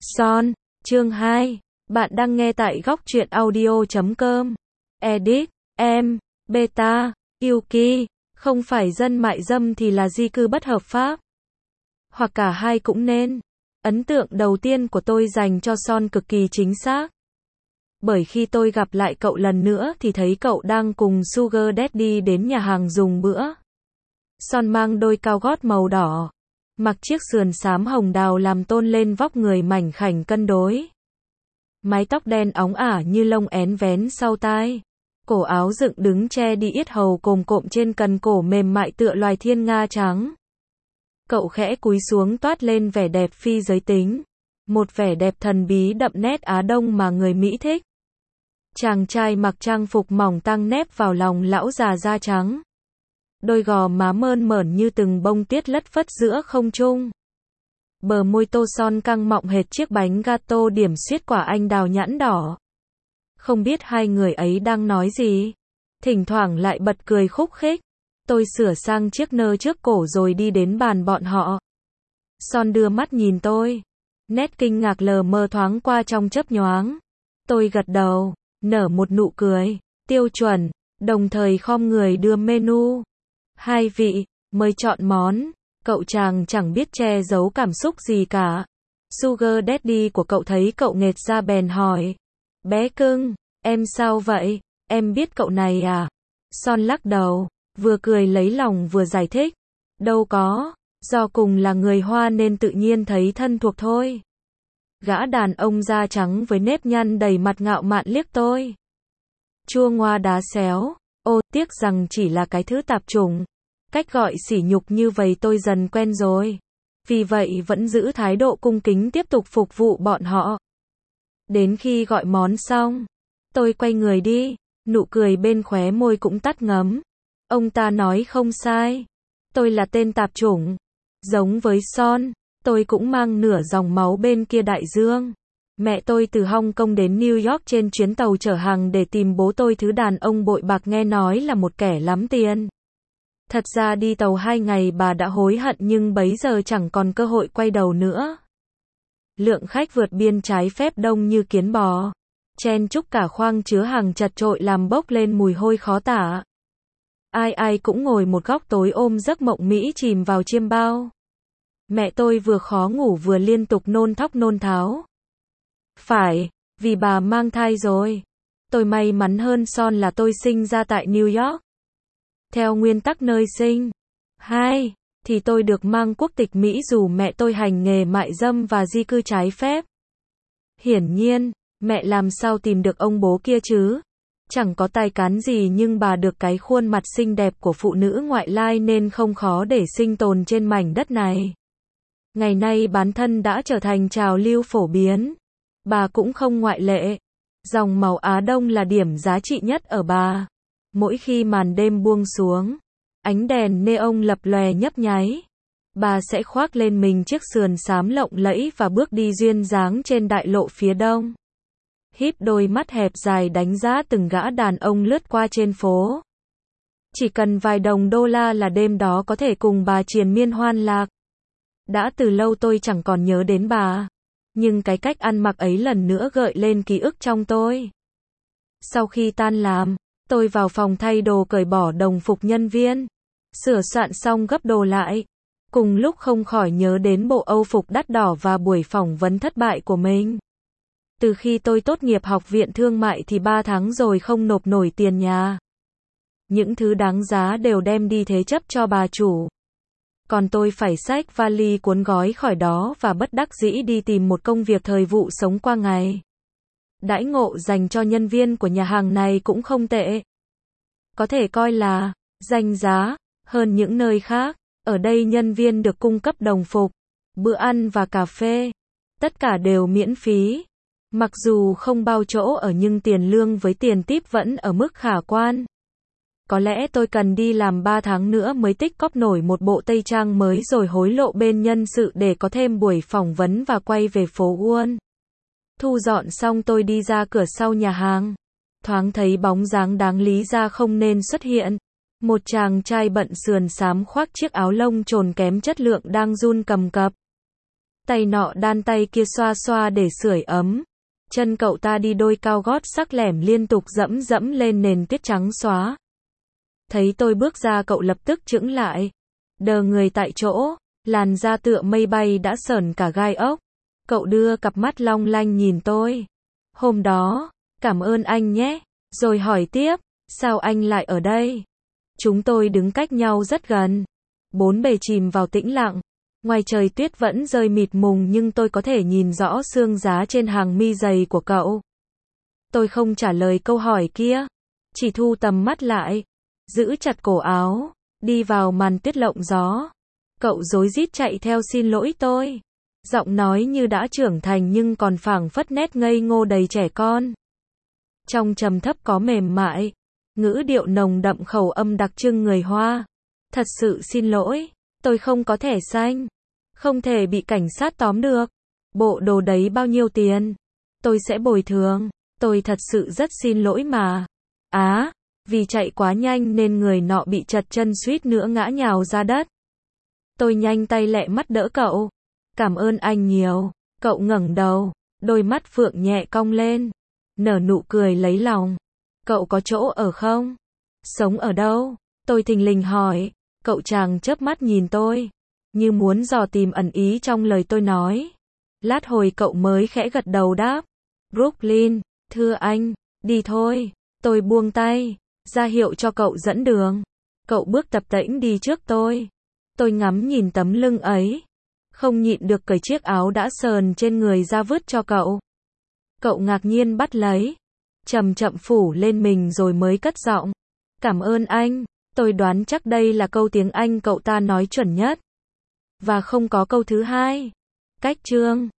Son, chương 2. Bạn đang nghe tại góc truyện audio.com. Edit, em, Beta, Yuki, không phải dân mại dâm thì là di cư bất hợp pháp. Hoặc cả hai cũng nên. Ấn tượng đầu tiên của tôi dành cho Son cực kỳ chính xác. Bởi khi tôi gặp lại cậu lần nữa thì thấy cậu đang cùng Sugar Daddy đến nhà hàng dùng bữa. Son mang đôi cao gót màu đỏ, mặc chiếc sườn xám hồng đào làm tôn lên vóc người mảnh khảnh cân đối. Mái tóc đen óng ả như lông én vén sau tai. Cổ áo dựng đứng che đi yết hầu cồm cộm trên cần cổ mềm mại tựa loài thiên nga trắng. Cậu khẽ cúi xuống toát lên vẻ đẹp phi giới tính. Một vẻ đẹp thần bí đậm nét Á Đông mà người Mỹ thích. Chàng trai mặc trang phục mỏng tăng nép vào lòng lão già da trắng. Đôi gò má mơn mởn như từng bông tuyết lất phất giữa không trung. Bờ môi tô son căng mọng hệt chiếc bánh gato điểm xuyết quả anh đào nhãn đỏ. Không biết hai người ấy đang nói gì. Thỉnh thoảng lại bật cười khúc khích. Tôi sửa sang chiếc nơ trước cổ rồi đi đến bàn bọn họ. Son đưa mắt nhìn tôi. Nét kinh ngạc lờ mờ thoáng qua trong chớp nhoáng. Tôi gật đầu, nở một nụ cười tiêu chuẩn, đồng thời khom người đưa menu. Hai vị, mời chọn món. Cậu chàng chẳng biết che giấu cảm xúc gì cả. Sugar Daddy của cậu thấy cậu nghệt ra bèn hỏi. Bé cưng, em sao vậy? Em biết cậu này à? Son lắc đầu, vừa cười lấy lòng vừa giải thích. Đâu có, do cùng là người Hoa nên tự nhiên thấy thân thuộc thôi. Gã đàn ông da trắng với nếp nhăn đầy mặt ngạo mạn liếc tôi. Chua ngoa đá xéo. Ô, tiếc rằng chỉ là cái thứ tạp chủng. Cách gọi sỉ nhục như vậy tôi dần quen rồi. Vì vậy vẫn giữ thái độ cung kính tiếp tục phục vụ bọn họ. Đến khi gọi món xong, tôi quay người đi, nụ cười bên khóe môi cũng tắt ngấm. Ông ta nói không sai. Tôi là tên tạp chủng. Giống với Son, tôi cũng mang nửa dòng máu bên kia đại dương. Mẹ tôi từ Hong Kong đến New York trên chuyến tàu chở hàng để tìm bố tôi, thứ đàn ông bội bạc nghe nói là một kẻ lắm tiền. Thật ra đi tàu 2 ngày bà đã hối hận nhưng bấy giờ chẳng còn cơ hội quay đầu nữa. Lượng khách vượt biên trái phép đông như kiến bò. Chen chúc cả khoang chứa hàng chật chội làm bốc lên mùi hôi khó tả. Ai ai cũng ngồi một góc tối ôm giấc mộng Mỹ chìm vào chiêm bao. Mẹ tôi vừa khó ngủ vừa liên tục nôn thóc nôn tháo. Phải, vì bà mang thai rồi. Tôi may mắn hơn Son là tôi sinh ra tại New York. Theo nguyên tắc nơi sinh, thì tôi được mang quốc tịch Mỹ dù mẹ tôi hành nghề mại dâm và di cư trái phép. Hiển nhiên, mẹ làm sao tìm được ông bố kia chứ? Chẳng có tài cán gì nhưng bà được cái khuôn mặt xinh đẹp của phụ nữ ngoại lai nên không khó để sinh tồn trên mảnh đất này. Ngày nay bán thân đã trở thành trào lưu phổ biến. Bà cũng không ngoại lệ. Dòng màu Á Đông là điểm giá trị nhất ở bà. Mỗi khi màn đêm buông xuống, ánh đèn neon lập lòe nhấp nháy, bà sẽ khoác lên mình chiếc sườn xám lộng lẫy và bước đi duyên dáng trên đại lộ phía đông. Híp đôi mắt hẹp dài đánh giá từng gã đàn ông lướt qua trên phố. Chỉ cần vài đồng đô la là đêm đó có thể cùng bà triền miên hoan lạc. Đã từ lâu tôi chẳng còn nhớ đến bà, nhưng cái cách ăn mặc ấy lần nữa gợi lên ký ức trong tôi. Sau khi tan làm, tôi vào phòng thay đồ cởi bỏ đồng phục nhân viên. Sửa soạn xong gấp đồ lại. Cùng lúc không khỏi nhớ đến bộ âu phục đắt đỏ và buổi phỏng vấn thất bại của mình. Từ khi tôi tốt nghiệp học viện thương mại thì 3 tháng rồi không nộp nổi tiền nhà. Những thứ đáng giá đều đem đi thế chấp cho bà chủ. Còn tôi phải xách vali cuốn gói khỏi đó và bất đắc dĩ đi tìm một công việc thời vụ sống qua ngày. Đãi ngộ dành cho nhân viên của nhà hàng này cũng không tệ. Có thể coi là danh giá hơn những nơi khác. Ở đây nhân viên được cung cấp đồng phục, bữa ăn và cà phê. Tất cả đều miễn phí. Mặc dù không bao chỗ ở nhưng tiền lương với tiền tip vẫn ở mức khả quan. Có lẽ tôi cần đi làm 3 tháng nữa mới tích cóp nổi một bộ tây trang mới rồi hối lộ bên nhân sự để có thêm buổi phỏng vấn và quay về phố Wall. Thu dọn xong tôi đi ra cửa sau nhà hàng. Thoáng thấy bóng dáng đáng lý ra không nên xuất hiện. Một chàng trai bận sườn xám khoác chiếc áo lông trồn kém chất lượng đang run cầm cập. Tay nọ đan tay kia xoa xoa để sưởi ấm. Chân cậu ta đi đôi cao gót sắc lẻm liên tục dẫm dẫm lên nền tuyết trắng xóa. Thấy tôi bước ra cậu lập tức chững lại. Đờ người tại chỗ, làn da tựa mây bay đã sởn cả gai ốc. Cậu đưa cặp mắt long lanh nhìn tôi. Hôm đó, cảm ơn anh nhé. Rồi hỏi tiếp, sao anh lại ở đây? Chúng tôi đứng cách nhau rất gần. Bốn bề chìm vào tĩnh lặng. Ngoài trời tuyết vẫn rơi mịt mùng nhưng tôi có thể nhìn rõ xương giá trên hàng mi dày của cậu. Tôi không trả lời câu hỏi kia. Chỉ thu tầm mắt lại. Giữ chặt cổ áo. Đi vào màn tuyết lộng gió. Cậu rối rít chạy theo xin lỗi tôi. Giọng nói như đã trưởng thành nhưng còn phảng phất nét ngây ngô đầy trẻ con. Trong trầm thấp có mềm mại. Ngữ điệu nồng đậm khẩu âm đặc trưng người Hoa. Thật sự xin lỗi. Tôi không có thẻ xanh. Không thể bị cảnh sát tóm được. Bộ đồ đấy bao nhiêu tiền? Tôi sẽ bồi thường. Tôi thật sự rất xin lỗi mà. Vì chạy quá nhanh nên người nọ bị trật chân suýt nữa ngã nhào ra đất. Tôi nhanh tay lẹ mắt đỡ cậu. Cảm ơn anh nhiều. Cậu ngẩng đầu. Đôi mắt phượng nhẹ cong lên. Nở nụ cười lấy lòng. Cậu có chỗ ở không? Sống ở đâu? Tôi thình lình hỏi. Cậu chàng chớp mắt nhìn tôi. Như muốn dò tìm ẩn ý trong lời tôi nói. Lát hồi cậu mới khẽ gật đầu đáp. Brooklyn, thưa anh, đi thôi. Tôi buông tay, ra hiệu cho cậu dẫn đường. Cậu bước tập tễnh đi trước tôi. Tôi ngắm nhìn tấm lưng ấy. Không nhịn được cởi chiếc áo đã sờn trên người ra vứt cho cậu. Cậu ngạc nhiên bắt lấy. Chậm chậm phủ lên mình rồi mới cất giọng. Cảm ơn anh. Tôi đoán chắc đây là câu tiếng Anh cậu ta nói chuẩn nhất. Và không có câu thứ hai. Cách chương